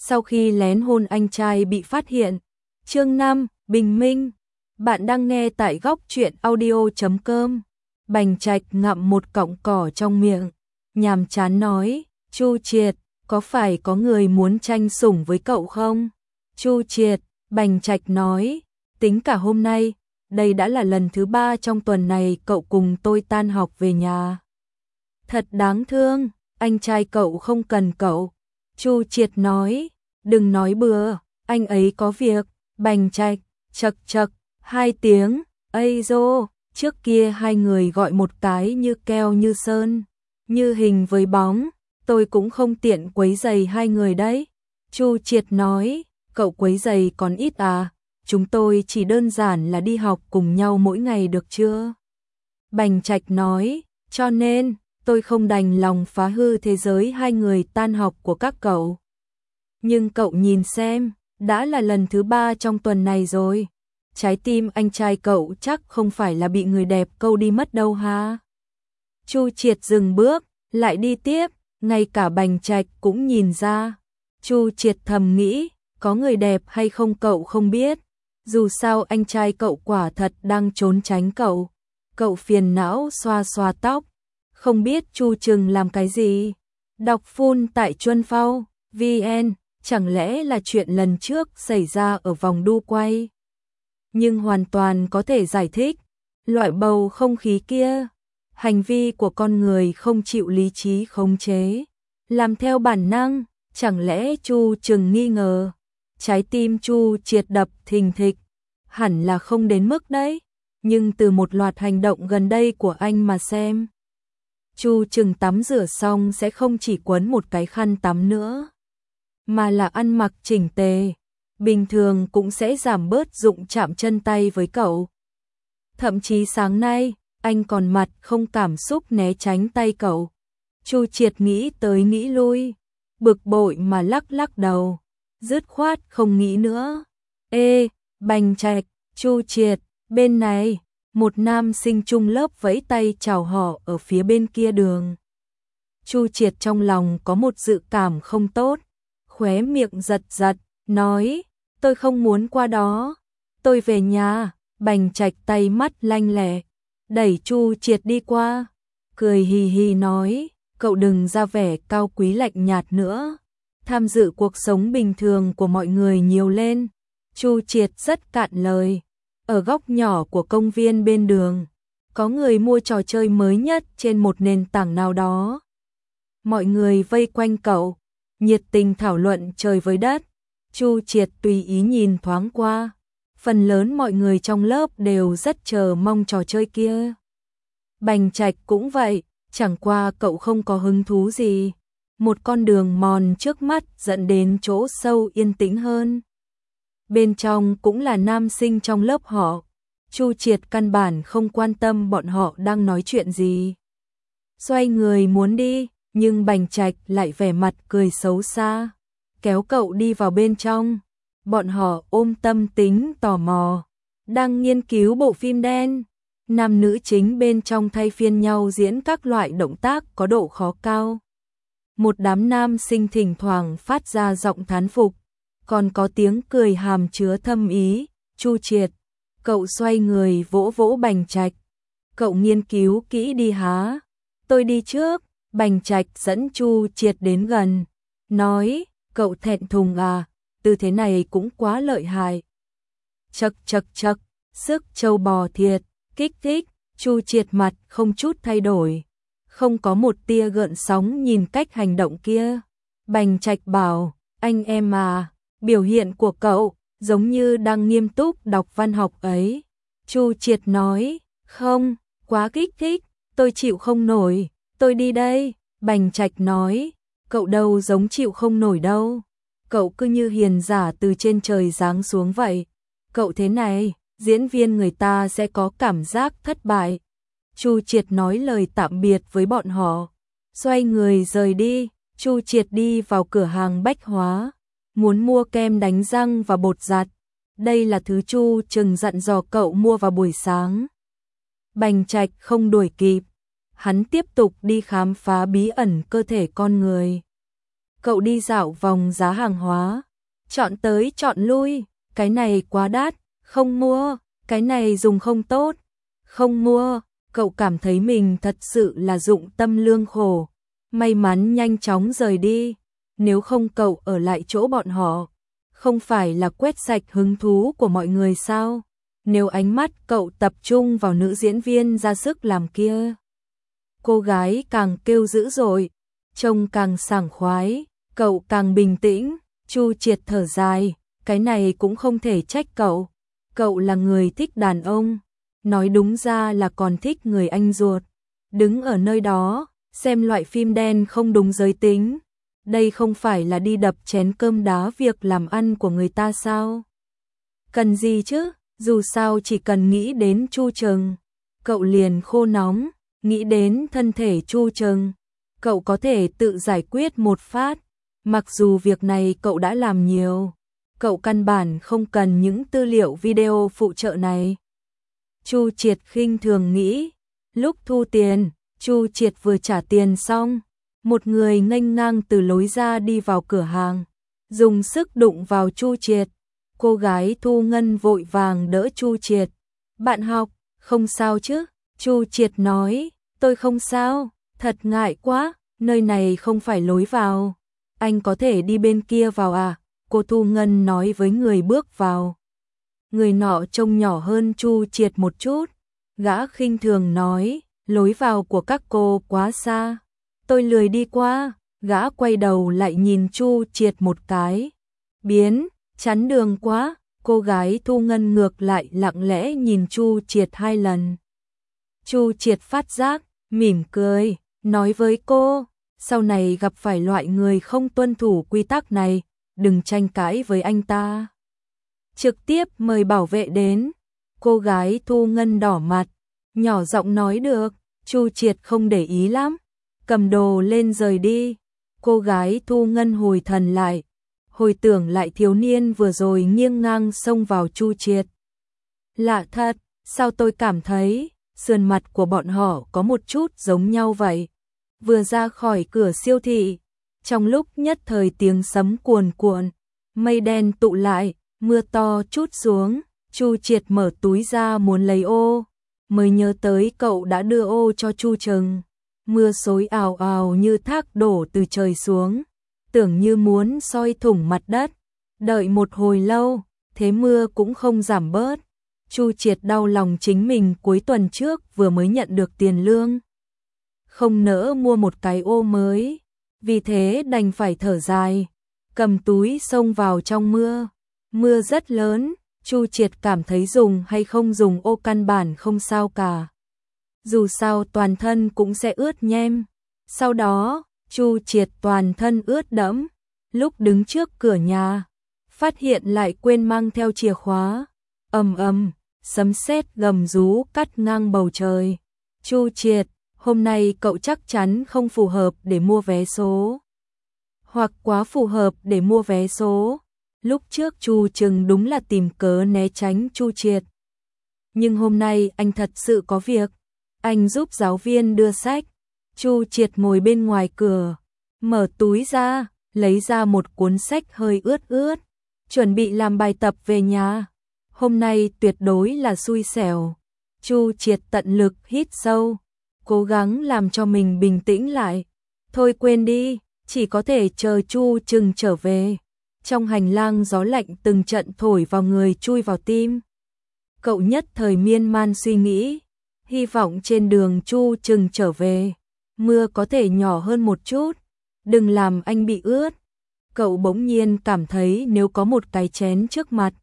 sau khi lén hôn anh trai bị phát hiện. Chương 5, bình minh. Bạn đang nghe tại góc truyện audio.com. Bành Trạch ngậm một cọng cỏ trong miệng, nhàm chán nói, Chu Triệt, có phải có người muốn tranh sủng với cậu không? Chu Triệt, Bành Trạch nói, tính cả hôm nay, đây đã là lần thứ 3 trong tuần này cậu cùng tôi tan học về nhà. Thật đáng thương, anh trai cậu không cần cậu. Chu Triệt nói, đừng nói bừa, anh ấy có việc. Bành Trạch, chậc chậc, 2 tiếng, ây dô, trước kia hai người gọi một cái như keo như sơn, như hình với bóng, tôi cũng không tiện quấy rầy hai người đấy. Chu Triệt nói, cậu quấy rầy còn ít à, chúng tôi chỉ đơn giản là đi học cùng nhau mỗi ngày được chưa? Bành Trạch nói, cho nên, tôi không đành lòng phá hư thế giới hai người tan học của các cậu. Nhưng cậu nhìn xem, đã là lần thứ 3 trong tuần này rồi. Trái tim anh trai cậu chắc không phải là bị người đẹp câu đi mất đâu ha. Chu Triệt dừng bước, lại đi tiếp, ngay cả Bành Trạch cũng nhìn ra. Chu Triệt thầm nghĩ, có người đẹp hay không cậu không biết. Dù sao anh trai cậu quả thật đang trốn tránh cậu. Cậu phiền não xoa xoa tóc. Không biết Chu Trừng làm cái gì. Đọc full tại Chuân Phao, VN, chẳng lẽ là chuyện lần trước xảy ra ở vòng đu quay. Nhưng hoàn toàn có thể giải thích. Loại bầu không khí kia. Hành vi của con người không chịu lý trí khống chế. Làm theo bản năng, chẳng lẽ Chu Trừng nghi ngờ. Trái tim Chu Triệt đập thình thịch. Hẳn là không đến mức đấy. Nhưng từ một loạt hành động gần đây của anh mà xem. Chu Trừng tắm rửa xong sẽ không chỉ quấn một cái khăn tắm nữa. Mà là ăn mặc chỉnh tề. Bình thường cũng sẽ giảm bớt dụng chạm chân tay với cậu. Thậm chí sáng nay, anh còn mặt không cảm xúc né tránh tay cậu. Chu Triệt nghĩ tới nghĩ lui, bực bội mà lắc lắc đầu, dứt khoát không nghĩ nữa. Ê, Bành Trạch, Chu Triệt, bên này, một nam sinh chung lớp vẫy tay chào họ ở phía bên kia đường. Chu Triệt trong lòng có một dự cảm không tốt, khóe miệng giật giật, nói, tôi không muốn qua đó, tôi về nhà. Bành Trạch tay mắt lanh lẹ, đẩy Chu Triệt đi qua, cười hì hì nói, cậu đừng ra vẻ cao quý lạnh nhạt nữa, tham dự cuộc sống bình thường của mọi người nhiều lên. Chu Triệt rất cạn lời. Ở góc nhỏ của công viên bên đường, có người mua trò chơi mới nhất trên một nền tảng nào đó. Mọi người vây quanh cậu, nhiệt tình thảo luận trời với đất. Chu Triệt tùy ý nhìn thoáng qua. Phần lớn mọi người trong lớp đều rất chờ mong trò chơi kia. Bành Trạch cũng vậy, chẳng qua cậu không có hứng thú gì. Một con đường mòn trước mắt dẫn đến chỗ sâu yên tĩnh hơn. Bên trong cũng là nam sinh trong lớp họ. Chu Triệt căn bản không quan tâm bọn họ đang nói chuyện gì. Xoay người muốn đi, nhưng Bành Trạch lại vẻ mặt cười xấu xa, kéo cậu đi vào bên trong. Bọn họ ôm tâm tính tò mò, đang nghiên cứu bộ phim đen. Nam nữ chính bên trong thay phiên nhau diễn các loại động tác có độ khó cao. Một đám nam sinh thỉnh thoảng phát ra giọng thán phục, còn có tiếng cười hàm chứa thâm ý. Chu Triệt, cậu xoay người vỗ vỗ Bành Trạch. Cậu nghiên cứu kỹ đi há. Tôi đi trước. Bành Trạch dẫn Chu Triệt đến gần, nói, cậu thẹn thùng à, tư thế này cũng quá lợi hại. Chậc chậc chậc, sức trâu bò thiệt, kích thích. Chu Triệt mặt không chút thay đổi, không có một tia gợn sóng nhìn cách hành động kia. Bành Trạch bảo, anh em à, biểu hiện của cậu giống như đang nghiêm túc đọc văn học ấy. Chu Triệt nói, không, quá kích thích, tôi chịu không nổi, tôi đi đây. Bành Trạch nói, cậu đâu giống chịu không nổi đâu, cậu cứ như hiền giả từ trên trời giáng xuống vậy. Cậu thế này, diễn viên người ta sẽ có cảm giác thất bại. Chu Triệt nói lời tạm biệt với bọn họ, xoay người rời đi. Chu Triệt đi vào cửa hàng bách hóa, muốn mua kem đánh răng và bột giặt. Đây là thứ Chu Trừng dặn dò cậu mua vào buổi sáng. Bành Trạch không đuổi kịp, hắn tiếp tục đi khám phá bí ẩn cơ thể con người. Cậu đi dạo vòng giá hàng hóa, chọn tới chọn lui, cái này quá đắt, không mua, cái này dùng không tốt, không mua. Cậu cảm thấy mình thật sự là dụng tâm lương khổ, may mắn nhanh chóng rời đi, nếu không cậu ở lại chỗ bọn họ, không phải là quét sạch hứng thú của mọi người sao? Nếu ánh mắt cậu tập trung vào nữ diễn viên ra sức làm kia, cô gái càng kêu dữ dội, trông càng sảng khoái, cậu càng bình tĩnh. Chu Triệt thở dài, cái này cũng không thể trách cậu. Cậu là người thích đàn ông, nói đúng ra là còn thích người anh ruột. Đứng ở nơi đó, xem loại phim đen không đúng giới tính. Đây không phải là đi đập chén cơm đá việc làm ăn của người ta sao? Cần gì chứ, dù sao chỉ cần nghĩ đến Chu Trừng, cậu liền khô nóng, nghĩ đến thân thể Chu Trừng, cậu có thể tự giải quyết một phát. Mặc dù việc này cậu đã làm nhiều, cậu căn bản không cần những tư liệu video phụ trợ này. Chu Triệt khinh thường nghĩ, lúc thu tiền, Chu Triệt vừa trả tiền xong, một người nghênh ngang từ lối ra đi vào cửa hàng, dùng sức đụng vào Chu Triệt. Cô gái Thu Ngân vội vàng đỡ Chu Triệt. Bạn học, không sao chứ? Chu Triệt nói, tôi không sao, thật ngại quá, nơi này không phải lối vào. Anh có thể đi bên kia vào à? Cô Thu Ngân nói với người bước vào. Người nọ trông nhỏ hơn Chu Triệt một chút. Gã khinh thường nói, lối vào của các cô quá xa. Tôi lười đi qua. Gã quay đầu lại nhìn Chu Triệt một cái. Biến, chắn đường quá. Cô gái Thu Ngân ngược lại lặng lẽ nhìn Chu Triệt 2 lần. Chu Triệt phát giác, mỉm cười, nói với cô, sau này gặp phải loại người không tuân thủ quy tắc này, đừng tranh cãi với anh ta. Trực tiếp mời bảo vệ đến. Cô gái Thu Ngân đỏ mặt, nhỏ giọng nói được. Chu Triệt không để ý lắm, cầm đồ lên rời đi. Cô gái Thu Ngân hồi thần lại, hồi tưởng lại thiếu niên vừa rồi nghiêng ngang xông vào Chu Triệt. Lạ thật, sao tôi cảm thấy sườn mặt của bọn họ có một chút giống nhau vậy. Vừa ra khỏi cửa siêu thị, trong lúc nhất thời tiếng sấm cuồn cuộn, mây đen tụ lại, mưa to trút xuống. Chu Triệt mở túi ra muốn lấy ô, mới nhớ tới cậu đã đưa ô cho Chu Trừng. Mưa xối ào ào như thác đổ từ trời xuống, tưởng như muốn soi thủng mặt đất. Đợi một hồi lâu, thế mưa cũng không giảm bớt. Chu Triệt đau lòng chính mình cuối tuần trước vừa mới nhận được tiền lương, không nỡ mua một cái ô mới, vì thế đành phải thở dài, cầm túi xông vào trong mưa. Mưa rất lớn, Chu Triệt cảm thấy dùng hay không dùng ô căn bản không sao cả. Dù sao toàn thân cũng sẽ ướt nhem. Sau đó, Chu Triệt toàn thân ướt đẫm, lúc đứng trước cửa nhà, phát hiện lại quên mang theo chìa khóa. Ầm ầm, sấm sét gầm rú cắt ngang bầu trời. Chu Triệt, hôm nay cậu chắc chắn không phù hợp để mua vé số, hoặc quá phù hợp để mua vé số. Lúc trước Chu Trừng đúng là tìm cớ né tránh Chu Triệt, nhưng hôm nay anh thật sự có việc, anh giúp giáo viên đưa sách. Chu Triệt ngồi bên ngoài cửa, mở túi ra, lấy ra một cuốn sách hơi ướt ướt, chuẩn bị làm bài tập về nhà. Hôm nay tuyệt đối là xui xẻo. Chu Triệt tận lực hít sâu, cố gắng làm cho mình bình tĩnh lại. Thôi quên đi, chỉ có thể chờ Chu Trừng trở về. Trong hành lang gió lạnh từng trận thổi vào người chui vào tim. Cậu nhất thời miên man suy nghĩ, hy vọng trên đường Chu Trừng trở về, mưa có thể nhỏ hơn một chút, đừng làm anh bị ướt. Cậu bỗng nhiên cảm thấy nếu có một cái chén trước mặt,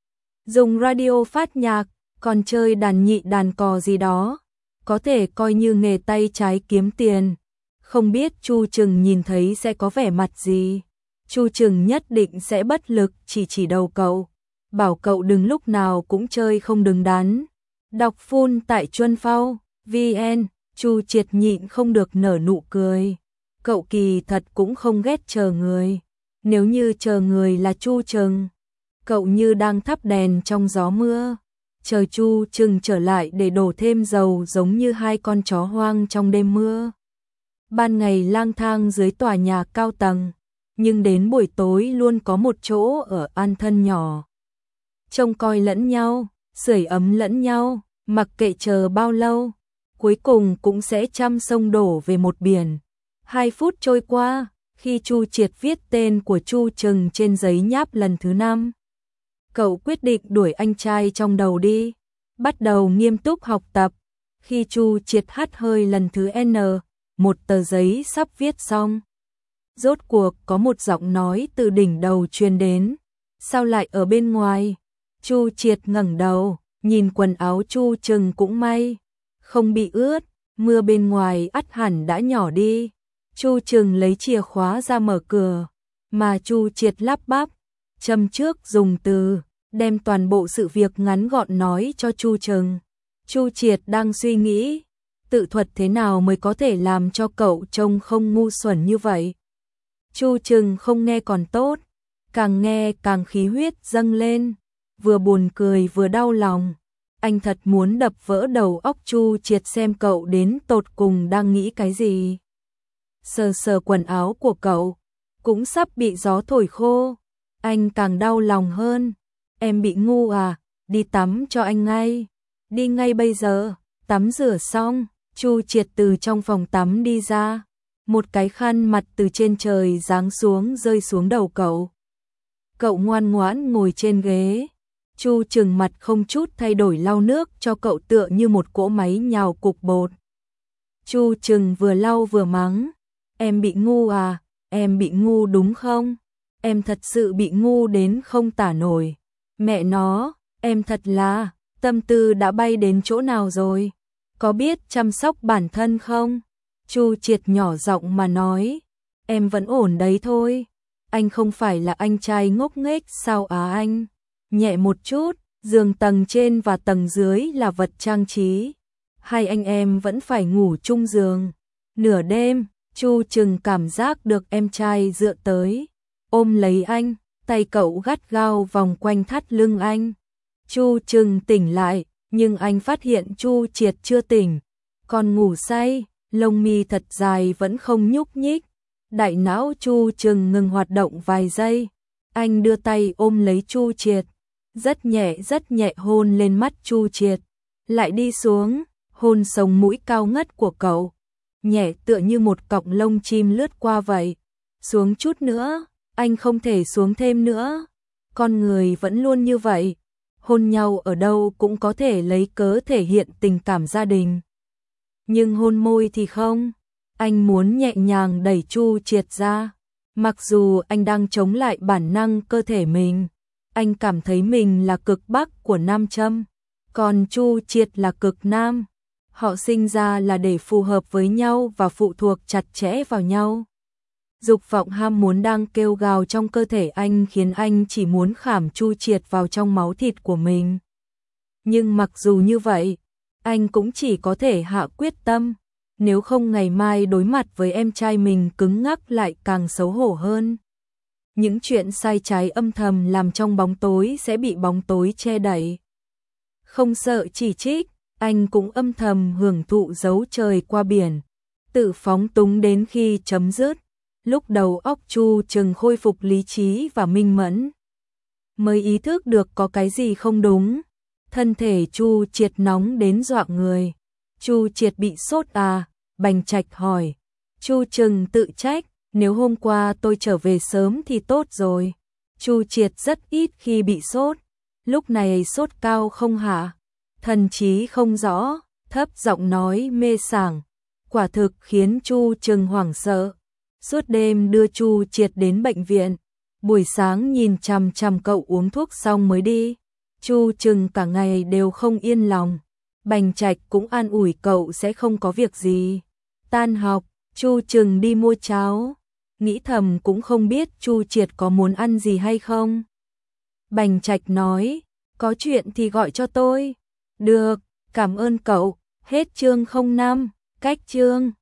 dùng radio phát nhạc, còn chơi đàn nhị đàn cò gì đó, có thể coi như nghề tay trái kiếm tiền. Không biết Chu Trừng nhìn thấy sẽ có vẻ mặt gì. Chu Trừng nhất định sẽ bất lực chỉ đầu cậu, bảo cậu đừng lúc nào cũng chơi không đứng đắn. Đọc full tại Chuân Phao VN. Chu Triệt nhịn không được nở nụ cười. Cậu kỳ thật cũng không ghét chờ người. Nếu như chờ người là Chu Trừng, cậu như đang thắp đèn trong gió mưa, chờ Chu Trừng trở lại để đổ thêm dầu, giống như hai con chó hoang trong đêm mưa. Ban ngày lang thang dưới tòa nhà cao tầng, nhưng đến buổi tối luôn có một chỗ ở an thân nhỏ. Trông coi lẫn nhau, sưởi ấm lẫn nhau, mặc kệ chờ bao lâu, cuối cùng cũng sẽ trăm sông đổ về một biển. 2 phút trôi qua, khi Chu Triệt viết tên của Chu Trừng trên giấy nháp lần thứ 5, cậu quyết định đuổi anh trai trong đầu đi, bắt đầu nghiêm túc học tập. Khi Chu Triệt hắt hơi lần thứ N, một tờ giấy sắp viết xong. Rốt cuộc có một giọng nói từ đỉnh đầu truyền đến. Sao lại ở bên ngoài? Chu Triệt ngẩng đầu, nhìn quần áo Chu Trừng cũng may, không bị ướt, mưa bên ngoài ắt hẳn đã nhỏ đi. Chu Trừng lấy chìa khóa ra mở cửa, mà Chu Triệt lắp bắp, châm trước dùng từ, đem toàn bộ sự việc ngắn gọn nói cho Chu Trừng. Chu Triệt đang suy nghĩ, tự thuật thế nào mới có thể làm cho cậu trông không ngu xuẩn như vậy. Chu Trừng không nghe còn tốt, càng nghe càng khí huyết dâng lên, vừa buồn cười vừa đau lòng. Anh thật muốn đập vỡ đầu óc Chu Triệt xem cậu đến tột cùng đang nghĩ cái gì. Sờ sờ quần áo của cậu, cũng sắp bị gió thổi khô. Anh càng đau lòng hơn. Em bị ngu à, đi tắm cho anh ngay. Đi ngay bây giờ. Tắm rửa xong, Chu Triệt từ trong phòng tắm đi ra. Một cái khăn mặt từ trên trời giáng xuống rơi xuống đầu cậu. Cậu ngoan ngoãn ngồi trên ghế. Chu Trừng mặt không chút thay đổi lau nước cho cậu tựa như một cỗ máy nhào cục bột. Chu Trừng vừa lau vừa mắng. Em bị ngu à, em bị ngu đúng không? Em thật sự bị ngu đến không tả nổi. Mẹ nó, em thật là, tâm tư đã bay đến chỗ nào rồi? Có biết chăm sóc bản thân không? Chu Triệt nhỏ giọng mà nói. Em vẫn ổn đấy thôi. Anh không phải là anh trai ngốc nghếch sao á anh? Nhẹ một chút, giường tầng trên và tầng dưới là vật trang trí. Hai anh em vẫn phải ngủ chung giường. Nửa đêm, Chu Trừng cảm giác được em trai dựa tới, ôm lấy anh, tay cậu gắt gao vòng quanh thắt lưng anh. Chu Trừng tỉnh lại, nhưng anh phát hiện Chu Triệt chưa tỉnh, còn ngủ say, lông mi thật dài vẫn không nhúc nhích. Đại não Chu Trừng ngừng hoạt động vài giây, anh đưa tay ôm lấy Chu Triệt, rất nhẹ hôn lên mắt Chu Triệt, lại đi xuống, hôn sống mũi cao ngất của cậu. Nhẹ tựa như một cọng lông chim lướt qua vậy. Xuống chút nữa, anh không thể xuống thêm nữa. Con người vẫn luôn như vậy. Hôn nhau ở đâu cũng có thể lấy cớ thể hiện tình cảm gia đình. Nhưng hôn môi thì không. Anh muốn nhẹ nhàng đẩy Chu Triệt ra. Mặc dù anh đang chống lại bản năng cơ thể mình. Anh cảm thấy mình là cực bắc của nam châm. Còn Chu Triệt là cực nam. Họ sinh ra là để phù hợp với nhau và phụ thuộc chặt chẽ vào nhau. Dục vọng ham muốn đang kêu gào trong cơ thể anh khiến anh chỉ muốn khảm Chu Triệt vào trong máu thịt của mình. Nhưng mặc dù như vậy, anh cũng chỉ có thể hạ quyết tâm, nếu không ngày mai đối mặt với em trai mình cứng ngắc lại càng xấu hổ hơn. Những chuyện sai trái âm thầm làm trong bóng tối sẽ bị bóng tối che đậy. Không sợ chỉ trích, anh cũng âm thầm hưởng thụ dấu trời qua biển, tự phóng túng đến khi chấm dứt. Lúc đầu óc Chu Trừng khôi phục lý trí và minh mẫn, mới ý thức được có cái gì không đúng. Thân thể Chu Triệt nóng đến dọa người. Chu Triệt bị sốt à? Bành Trạch hỏi. Chu Trừng tự trách, nếu hôm qua tôi trở về sớm thì tốt rồi. Chu Triệt rất ít khi bị sốt, lúc này sốt cao không hả? Thần trí không rõ, thấp giọng nói mê sảng, quả thực khiến Chu Trừng hoảng sợ. Suốt đêm đưa Chu Triệt đến bệnh viện, buổi sáng nhìn chằm chằm cậu uống thuốc xong mới đi. Chu Trừng cả ngày đều không yên lòng. Bành Trạch cũng an ủi cậu sẽ không có việc gì. Tan học, Chu Trừng đi mua cháo, nghĩ thầm cũng không biết Chu Triệt có muốn ăn gì hay không. Bành Trạch nói, có chuyện thì gọi cho tôi. Được, cảm ơn cậu. Hết chương 05, cách chương.